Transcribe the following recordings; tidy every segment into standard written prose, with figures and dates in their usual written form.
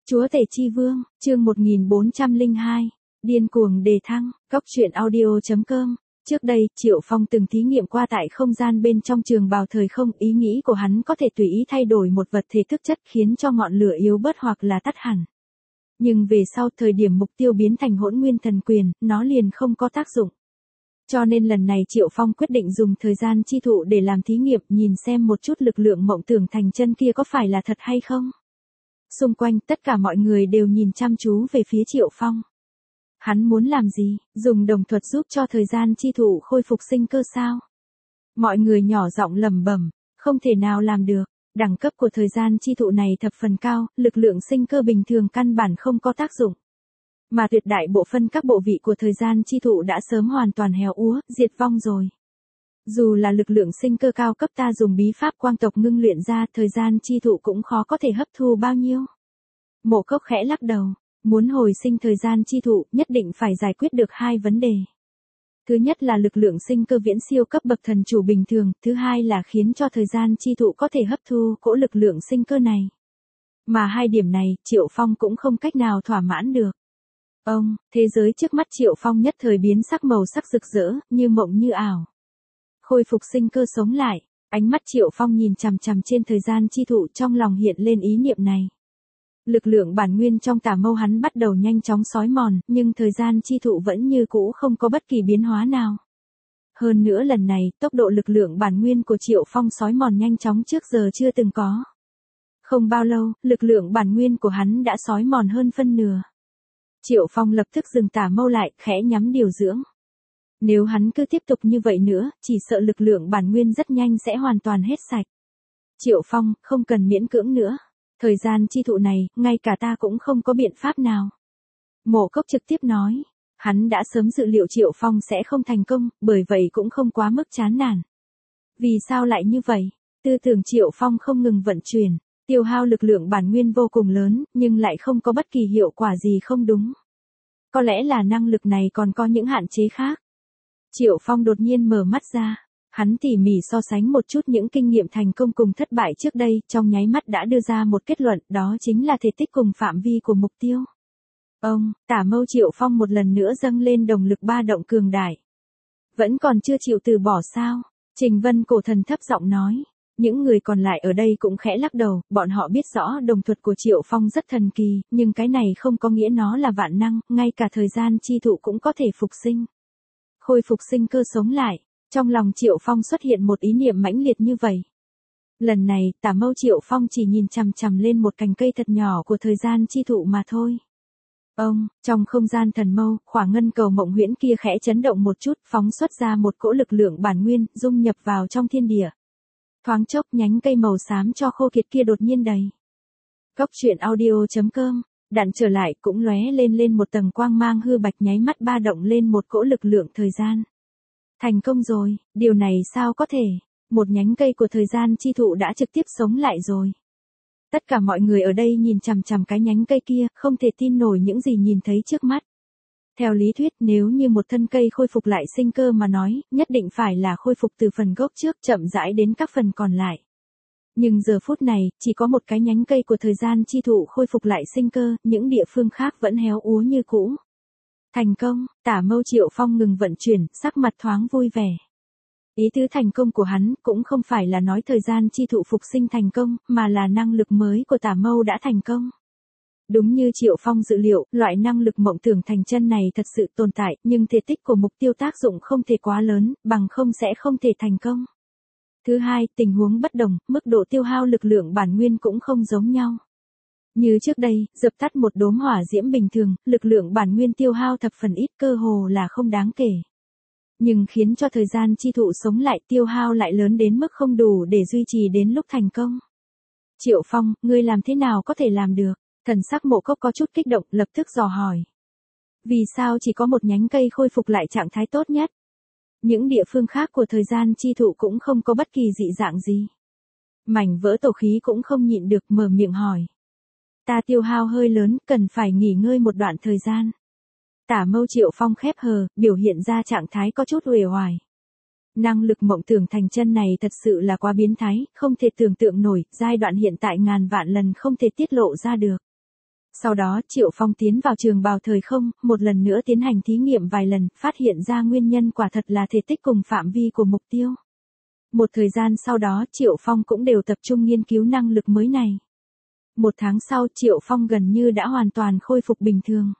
Chúa Tể Chi Vương, chương 1402, điên cuồng đề thăng, Cóc truyện audio.com. Trước đây, Triệu Phong từng thí nghiệm qua tại không gian bên trong trường bào thời không, ý nghĩ của hắn có thể tùy ý thay đổi một vật thể thức chất khiến cho ngọn lửa yếu bớt hoặc là tắt hẳn. Nhưng về sau thời điểm mục tiêu biến thành Hỗn Nguyên Thần Quyền, nó liền không có tác dụng. Cho nên lần này Triệu Phong quyết định dùng thời gian chi thụ để làm thí nghiệm, nhìn xem một chút lực lượng mộng tưởng thành chân kia có phải là thật hay không. Xung quanh tất cả mọi người đều nhìn chăm chú về phía Triệu Phong. Hắn muốn làm gì, dùng đồng thuật giúp cho thời gian chi thụ khôi phục sinh cơ sao? Mọi người nhỏ giọng lẩm bẩm, không thể nào làm được, đẳng cấp của thời gian chi thụ này thập phần cao, lực lượng sinh cơ bình thường căn bản không có tác dụng. Mà tuyệt đại bộ phân các bộ vị của thời gian chi thụ đã sớm hoàn toàn héo úa, diệt vong rồi. Dù là lực lượng sinh cơ cao cấp ta dùng bí pháp quang tộc ngưng luyện ra, thời gian chi thụ cũng khó có thể hấp thu bao nhiêu. Mộ Cốc khẽ lắc đầu, muốn hồi sinh thời gian chi thụ nhất định phải giải quyết được hai vấn đề. Thứ nhất là lực lượng sinh cơ viễn siêu cấp bậc thần chủ bình thường, thứ hai là khiến cho thời gian chi thụ có thể hấp thu cỗ lực lượng sinh cơ này. Mà hai điểm này, Triệu Phong cũng không cách nào thỏa mãn được. Thế giới trước mắt Triệu Phong nhất thời biến sắc, màu sắc rực rỡ, như mộng như ảo. Khôi phục sinh cơ sống lại, ánh mắt Triệu Phong nhìn chằm chằm trên thời gian chi thụ, trong lòng hiện lên ý niệm này. Lực lượng bản nguyên trong tà mâu hắn bắt đầu nhanh chóng xói mòn, nhưng thời gian chi thụ vẫn như cũ không có bất kỳ biến hóa nào. Hơn nữa lần này, tốc độ lực lượng bản nguyên của Triệu Phong xói mòn nhanh chóng trước giờ chưa từng có. Không bao lâu, lực lượng bản nguyên của hắn đã xói mòn hơn phân nửa. Triệu Phong lập tức dừng tà mâu lại, khẽ nhắm điều dưỡng. Nếu hắn cứ tiếp tục như vậy nữa, chỉ sợ lực lượng bản nguyên rất nhanh sẽ hoàn toàn hết sạch. Triệu Phong, không cần miễn cưỡng nữa. Thời gian chi thụ này, ngay cả ta cũng không có biện pháp nào. Mộ Cốc trực tiếp nói. Hắn đã sớm dự liệu Triệu Phong sẽ không thành công, bởi vậy cũng không quá mức chán nản. Vì sao lại như vậy? Tư tưởng Triệu Phong không ngừng vận chuyển, tiêu hao lực lượng bản nguyên vô cùng lớn, nhưng lại không có bất kỳ hiệu quả gì không đúng. Có lẽ là năng lực này còn có những hạn chế khác. Triệu Phong đột nhiên mở mắt ra. Hắn tỉ mỉ so sánh một chút những kinh nghiệm thành công cùng thất bại trước đây, trong nháy mắt đã đưa ra một kết luận, đó chính là thể tích cùng phạm vi của mục tiêu. Tả mâu Triệu Phong một lần nữa dâng lên đồng lực ba động cường đại. Vẫn còn chưa chịu từ bỏ sao? Trình Vân Cổ Thần thấp giọng nói. Những người còn lại ở đây cũng khẽ lắc đầu, bọn họ biết rõ đồng thuật của Triệu Phong rất thần kỳ, nhưng cái này không có nghĩa nó là vạn năng, ngay cả thời gian chi thụ cũng có thể phục sinh. Khôi phục sinh cơ sống lại. Trong lòng Triệu Phong xuất hiện một ý niệm mãnh liệt như vậy. Lần này, tả mâu Triệu Phong chỉ nhìn chằm chằm lên một cành cây thật nhỏ của thời gian chi thụ mà thôi. Trong không gian thần mâu, khỏa ngân cầu mộng huyễn kia khẽ chấn động một chút, phóng xuất ra một cỗ lực lượng bản nguyên, dung nhập vào trong thiên địa. Thoáng chốc nhánh cây màu xám cho khô kiệt kia đột nhiên đầy. Cóc truyện audio.com, đạn trở lại cũng lóe lên một tầng quang mang hư bạch, nháy mắt ba động lên một cỗ lực lượng thời gian. Thành công rồi, điều này sao có thể, một nhánh cây của thời gian chi thụ đã trực tiếp sống lại rồi. Tất cả mọi người ở đây nhìn chằm chằm cái nhánh cây kia, không thể tin nổi những gì nhìn thấy trước mắt. Theo lý thuyết, nếu như một thân cây khôi phục lại sinh cơ mà nói, nhất định phải là khôi phục từ phần gốc trước chậm rãi đến các phần còn lại. Nhưng giờ phút này, chỉ có một cái nhánh cây của thời gian chi thụ khôi phục lại sinh cơ, những địa phương khác vẫn héo úa như cũ. Thành công, tả mâu Triệu Phong ngừng vận chuyển, sắc mặt thoáng vui vẻ. Ý tứ thành công của hắn cũng không phải là nói thời gian chi thụ phục sinh thành công, mà là năng lực mới của tả mâu đã thành công. Đúng như Triệu Phong dự liệu, loại năng lực mộng tưởng thành chân này thật sự tồn tại, nhưng thể tích của mục tiêu tác dụng không thể quá lớn, bằng không sẽ không thể thành công. Thứ hai, tình huống bất đồng, mức độ tiêu hao lực lượng bản nguyên cũng không giống nhau. Như trước đây, dập tắt một đốm hỏa diễm bình thường, lực lượng bản nguyên tiêu hao thập phần ít, cơ hồ là không đáng kể. Nhưng khiến cho thời gian chi thụ sống lại, tiêu hao lại lớn đến mức không đủ để duy trì đến lúc thành công. Triệu Phong, ngươi làm thế nào có thể làm được? Thần sắc Mộ Cốc có chút kích động, lập tức dò hỏi. Vì sao chỉ có một nhánh cây khôi phục lại trạng thái tốt nhất? Những địa phương khác của thời gian chi thụ cũng không có bất kỳ dị dạng gì. Mảnh vỡ tổ khí cũng không nhịn được mở miệng hỏi. Ta tiêu hao hơi lớn, cần phải nghỉ ngơi một đoạn thời gian. Tả mâu Triệu Phong khép hờ, biểu hiện ra trạng thái có chút uể oải. Năng lực mộng tưởng thành chân này thật sự là quá biến thái, không thể tưởng tượng nổi, giai đoạn hiện tại ngàn vạn lần không thể tiết lộ ra được. Sau đó Triệu Phong tiến vào trường bào thời không, một lần nữa tiến hành thí nghiệm vài lần, phát hiện ra nguyên nhân quả thật là thể tích cùng phạm vi của mục tiêu. Một thời gian sau đó Triệu Phong cũng đều tập trung nghiên cứu năng lực mới này. Một tháng sau Triệu Phong gần như đã hoàn toàn khôi phục bình thường.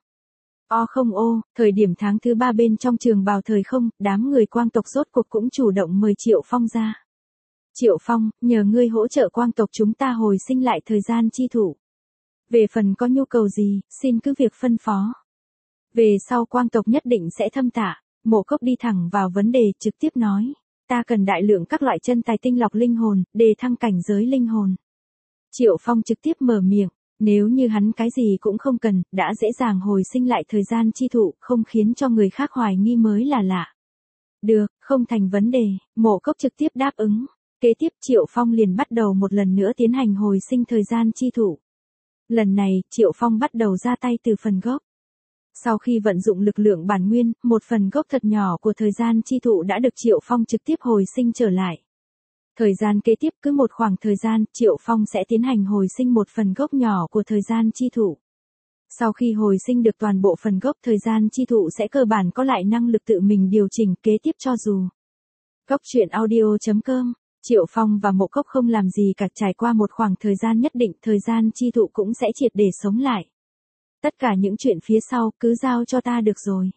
Thời điểm tháng thứ 3 bên trong trường bào thời không, đám người Quang tộc rốt cuộc cũng chủ động mời Triệu Phong ra. Triệu Phong, nhờ ngươi hỗ trợ Quang tộc chúng ta hồi sinh lại thời gian chi thủ. Về phần có nhu cầu gì, xin cứ việc phân phó. Về sau Quang tộc nhất định sẽ thâm tạ. Mộ Cốc đi thẳng vào vấn đề, trực tiếp nói. Ta cần đại lượng các loại chân tài tinh lọc linh hồn, đề thăng cảnh giới linh hồn. Triệu Phong trực tiếp mở miệng. Nếu như hắn cái gì cũng không cần, đã dễ dàng hồi sinh lại thời gian chi thụ, không khiến cho người khác hoài nghi mới là lạ. Được, không thành vấn đề, Mộ Cốc trực tiếp đáp ứng. Kế tiếp Triệu Phong liền bắt đầu một lần nữa tiến hành hồi sinh thời gian chi thụ. Lần này, Triệu Phong bắt đầu ra tay từ phần gốc. Sau khi vận dụng lực lượng bản nguyên, một phần gốc thật nhỏ của thời gian chi thụ đã được Triệu Phong trực tiếp hồi sinh trở lại. Thời gian kế tiếp cứ một khoảng thời gian, Triệu Phong sẽ tiến hành hồi sinh một phần gốc nhỏ của thời gian chi thụ. Sau khi hồi sinh được toàn bộ phần gốc thời gian chi thụ sẽ cơ bản có lại năng lực tự mình điều chỉnh kế tiếp cho dù. Goctruyện.audio.com Triệu Phong và Mộ Cốc không làm gì cả, trải qua một khoảng thời gian nhất định thời gian chi thụ cũng sẽ triệt để sống lại. Tất cả những chuyện phía sau cứ giao cho ta được rồi.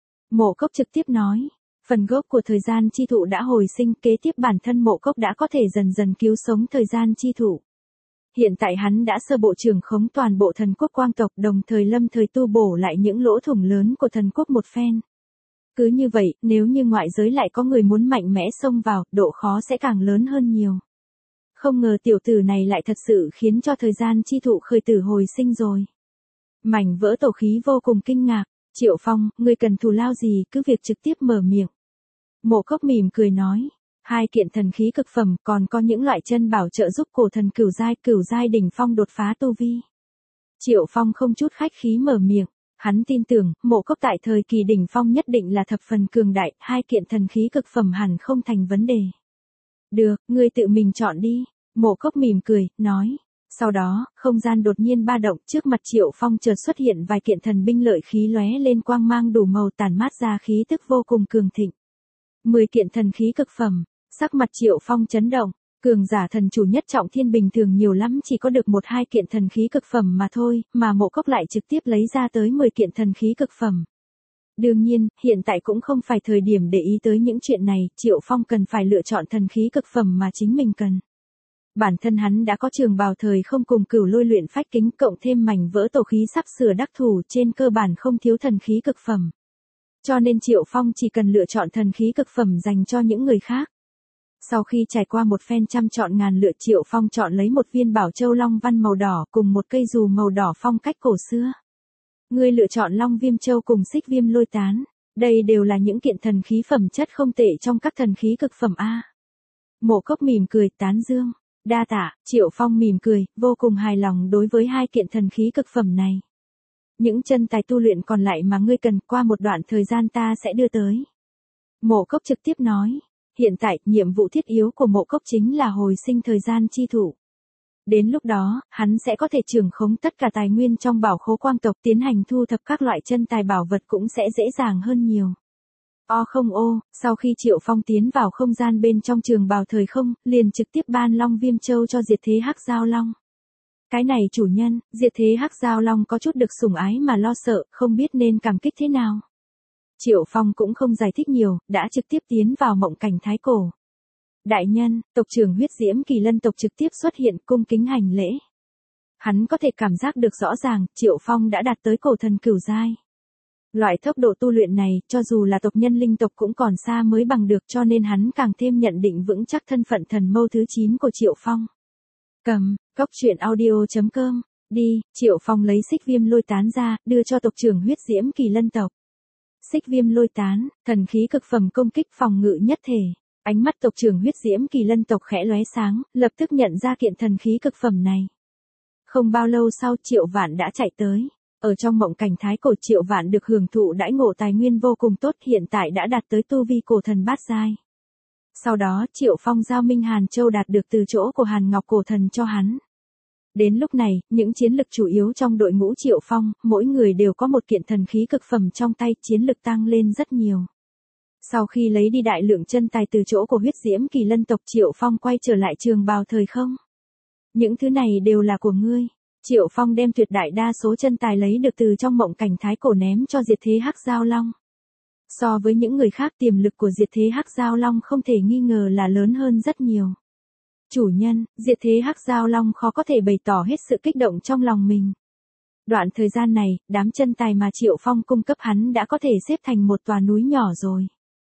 Mộ Cốc trực tiếp nói. Phần gốc của thời gian chi thụ đã hồi sinh, kế tiếp bản thân Mộ Cốc đã có thể dần dần cứu sống thời gian chi thụ. Hiện tại hắn đã sơ bộ trưởng khống toàn bộ thần quốc Quang tộc, đồng thời lâm thời tu bổ lại những lỗ thủng lớn của thần quốc một phen. Cứ như vậy, nếu như ngoại giới lại có người muốn mạnh mẽ xông vào, độ khó sẽ càng lớn hơn nhiều. Không ngờ tiểu tử này lại thật sự khiến cho thời gian chi thụ khởi tử hồi sinh rồi. Mảnh vỡ tổ khí vô cùng kinh ngạc. Triệu Phong, ngươi cần thù lao gì cứ việc trực tiếp mở miệng. Mộ Cốc mỉm cười nói. 2 kiện thần khí cực phẩm, còn có những loại chân bảo trợ giúp cổ thần cửu giai đỉnh phong đột phá tu vi. Triệu Phong không chút khách khí mở miệng. Hắn tin tưởng, Mộ Cốc tại thời kỳ đỉnh phong nhất định là thập phần cường đại, 2 kiện thần khí cực phẩm hẳn không thành vấn đề. Được, ngươi tự mình chọn đi. Mộ Cốc mỉm cười, nói. Sau đó, không gian đột nhiên ba động, trước mặt Triệu Phong chợt xuất hiện vài kiện thần binh lợi khí lóe lên quang mang đủ màu, tản mát ra khí tức vô cùng cường thịnh. 10 kiện thần khí cực phẩm, sắc mặt Triệu Phong chấn động, cường giả thần chủ nhất trọng thiên bình thường nhiều lắm chỉ có được 1-2 kiện thần khí cực phẩm mà thôi, mà Mộ Cốc lại trực tiếp lấy ra tới 10 kiện thần khí cực phẩm. Đương nhiên, hiện tại cũng không phải thời điểm để ý tới những chuyện này, Triệu Phong cần phải lựa chọn thần khí cực phẩm mà chính mình cần. Bản thân hắn đã có trường bào thời không cùng cửu lôi luyện phách kính, cộng thêm mảnh vỡ tổ khí sắp sửa đắc thủ, trên cơ bản không thiếu thần khí cực phẩm. Cho nên Triệu Phong chỉ cần lựa chọn thần khí cực phẩm dành cho những người khác. Sau khi trải qua một phen trăm chọn ngàn lựa, Triệu Phong chọn lấy một viên bảo châu long văn màu đỏ cùng một cây dù màu đỏ phong cách cổ xưa. Ngươi lựa chọn long viêm châu cùng xích viêm lôi tán. Đây đều là những kiện thần khí phẩm chất không tệ trong các thần khí cực phẩm A. Mộ Cốc mỉm cười tán dương. Đa tạ, Triệu Phong mỉm cười, vô cùng hài lòng đối với 2 kiện thần khí cực phẩm này. Những chân tài tu luyện còn lại mà ngươi cần qua một đoạn thời gian ta sẽ đưa tới. Mộ Cốc trực tiếp nói. Hiện tại, nhiệm vụ thiết yếu của Mộ Cốc chính là hồi sinh thời gian chi thụ. Đến lúc đó, hắn sẽ có thể trưởng khống tất cả tài nguyên trong bảo khố Quang tộc, tiến hành thu thập các loại chân tài bảo vật cũng sẽ dễ dàng hơn nhiều. Sau khi Triệu Phong tiến vào không gian bên trong trường bào thời không, liền trực tiếp ban long viêm châu cho diệt thế hắc giao long. Cái này chủ nhân, diệt thế hắc giao long có chút được sủng ái mà lo sợ, không biết nên cảm kích thế nào. Triệu Phong cũng không giải thích nhiều, đã trực tiếp tiến vào mộng cảnh thái cổ. Đại nhân, tộc trưởng huyết diễm kỳ lân tộc trực tiếp xuất hiện, cung kính hành lễ. Hắn có thể cảm giác được rõ ràng, Triệu Phong đã đạt tới cổ thần cửu giai. Loại tốc độ tu luyện này, cho dù là tộc nhân linh tộc cũng còn xa mới bằng được, cho nên hắn càng thêm nhận định vững chắc thân phận thần mâu thứ 9 của Triệu Phong. Goctruyện.audio.com Đi, Triệu Phong lấy xích viêm lôi tán ra, đưa cho tộc trưởng huyết diễm kỳ lân tộc. Xích viêm lôi tán, thần khí cực phẩm công kích phòng ngự nhất thể. Ánh mắt tộc trưởng huyết diễm kỳ lân tộc khẽ lóe sáng, lập tức nhận ra kiện thần khí cực phẩm này. Không bao lâu sau Triệu Vạn đã chạy tới. Ở trong mộng cảnh thái cổ, Triệu Vạn được hưởng thụ đãi ngộ tài nguyên vô cùng tốt, hiện tại đã đạt tới tu vi cổ thần bát giai. Sau đó Triệu Phong giao Minh Hàn Châu đạt được từ chỗ của Hàn Ngọc cổ thần cho hắn. Đến lúc này, những chiến lực chủ yếu trong đội ngũ Triệu Phong, mỗi người đều có một kiện thần khí cực phẩm trong tay, chiến lực tăng lên rất nhiều. Sau khi lấy đi đại lượng chân tài từ chỗ của huyết diễm kỳ lân tộc, Triệu Phong quay trở lại trường bào thời không. Những thứ này đều là của ngươi. Triệu Phong đem tuyệt đại đa số chân tài lấy được từ trong mộng cảnh thái cổ ném cho Diệt Thế Hắc Giao Long. So với những người khác, tiềm lực của Diệt Thế Hắc Giao Long không thể nghi ngờ là lớn hơn rất nhiều. Chủ nhân, Diệt Thế Hắc Giao Long khó có thể bày tỏ hết sự kích động trong lòng mình. Đoạn thời gian này, đám chân tài mà Triệu Phong cung cấp hắn đã có thể xếp thành một tòa núi nhỏ rồi.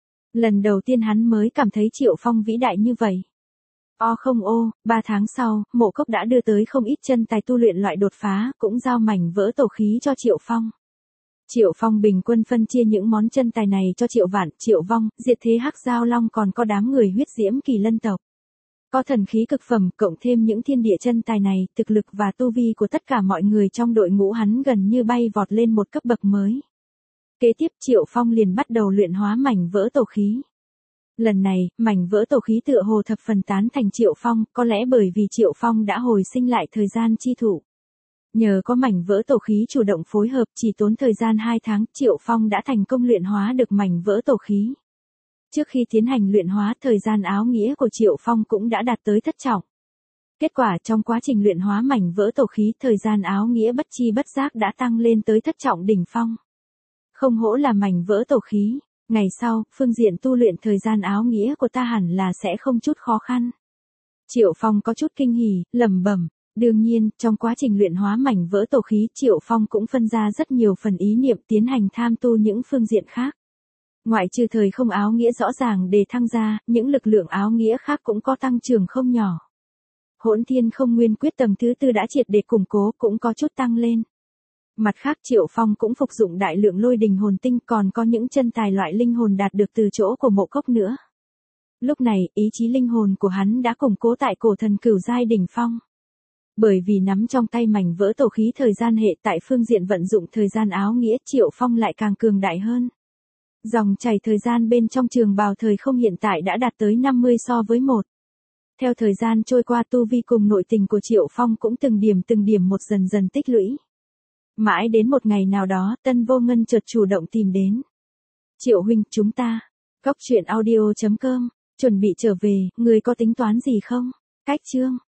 Lần đầu tiên hắn mới cảm thấy Triệu Phong vĩ đại như vậy. Không, 3 tháng sau, Mộ Cốc đã đưa tới không ít chân tài tu luyện loại đột phá, cũng giao mảnh vỡ tổ khí cho Triệu Phong. Triệu Phong bình quân phân chia những món chân tài này cho Triệu Vạn, Triệu Vong, Diệt Thế Hắc Giao Long, còn có đám người huyết diễm kỳ lân tộc. Có thần khí cực phẩm, cộng thêm những thiên địa chân tài này, thực lực và tu vi của tất cả mọi người trong đội ngũ hắn gần như bay vọt lên một cấp bậc mới. Kế tiếp Triệu Phong liền bắt đầu luyện hóa mảnh vỡ tổ khí. Lần này, mảnh vỡ tổ khí tựa hồ thập phần tán thành Triệu Phong, có lẽ bởi vì Triệu Phong đã hồi sinh lại thời gian chi thụ. Nhờ có mảnh vỡ tổ khí chủ động phối hợp, chỉ tốn thời gian 2 tháng, Triệu Phong đã thành công luyện hóa được mảnh vỡ tổ khí. Trước khi tiến hành luyện hóa, thời gian áo nghĩa của Triệu Phong cũng đã đạt tới thất trọng. Kết quả trong quá trình luyện hóa mảnh vỡ tổ khí, thời gian áo nghĩa bất chi bất giác đã tăng lên tới thất trọng đỉnh phong. Không hổ là mảnh vỡ tổ khí. Ngày sau, phương diện tu luyện thời gian áo nghĩa của ta hẳn là sẽ không chút khó khăn. Triệu Phong có chút kinh hỉ, lẩm bẩm. Đương nhiên, trong quá trình luyện hóa mảnh vỡ tổ khí, Triệu Phong cũng phân ra rất nhiều phần ý niệm tiến hành tham tu những phương diện khác. Ngoại trừ thời không áo nghĩa rõ ràng để thăng ra, những lực lượng áo nghĩa khác cũng có tăng trưởng không nhỏ. Hỗn Thiên Không Nguyên Quyết tầng thứ 4 đã triệt để củng cố, cũng có chút tăng lên. Mặt khác Triệu Phong cũng phục dụng đại lượng lôi đình hồn tinh, còn có những chân tài loại linh hồn đạt được từ chỗ của Mộ Cốc nữa. Lúc này, ý chí linh hồn của hắn đã củng cố tại cổ thần cửu giai đỉnh phong. Bởi vì nắm trong tay mảnh vỡ tổ khí thời gian hệ, tại phương diện vận dụng thời gian áo nghĩa, Triệu Phong lại càng cường đại hơn. Dòng chảy thời gian bên trong trường bào thời không hiện tại đã đạt tới 50 so với 1. Theo thời gian trôi qua, tu vi cùng nội tình của Triệu Phong cũng từng điểm một dần dần tích lũy. Mãi đến một ngày nào đó, Tân Vô Ngân chợt chủ động tìm đến. Triệu huynh, chúng ta. Cóc truyện audio.com. Chuẩn bị trở về, người có tính toán gì không? Cách chương.